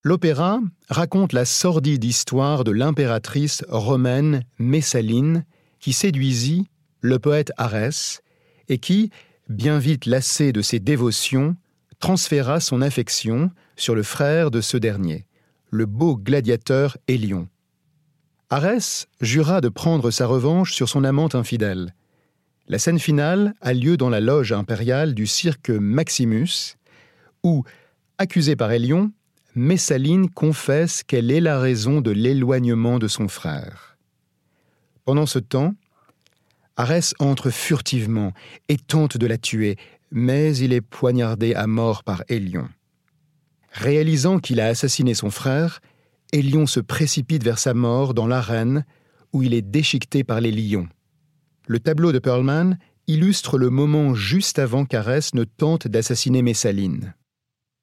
L'opéra raconte la sordide histoire de l'impératrice romaine Messaline qui séduisit le poète Arès et qui, bien vite lassé de ses dévotions, transféra son affection sur le frère de ce dernier, le beau gladiateur Hélion. Arès jura de prendre sa revanche sur son amante infidèle. La scène finale a lieu dans la loge impériale du cirque Maximus, où, accusée par Hélion, Messaline confesse qu'elle est la raison de l'éloignement de son frère. Pendant ce temps, Arès entre furtivement et tente de la tuer, mais il est poignardé à mort par Hélion. Réalisant qu'il a assassiné son frère, Hélion se précipite vers sa mort dans l'arène où il est déchiqueté par les lions. Le tableau de Perlman illustre le moment juste avant qu'Arès ne tente d'assassiner Messaline.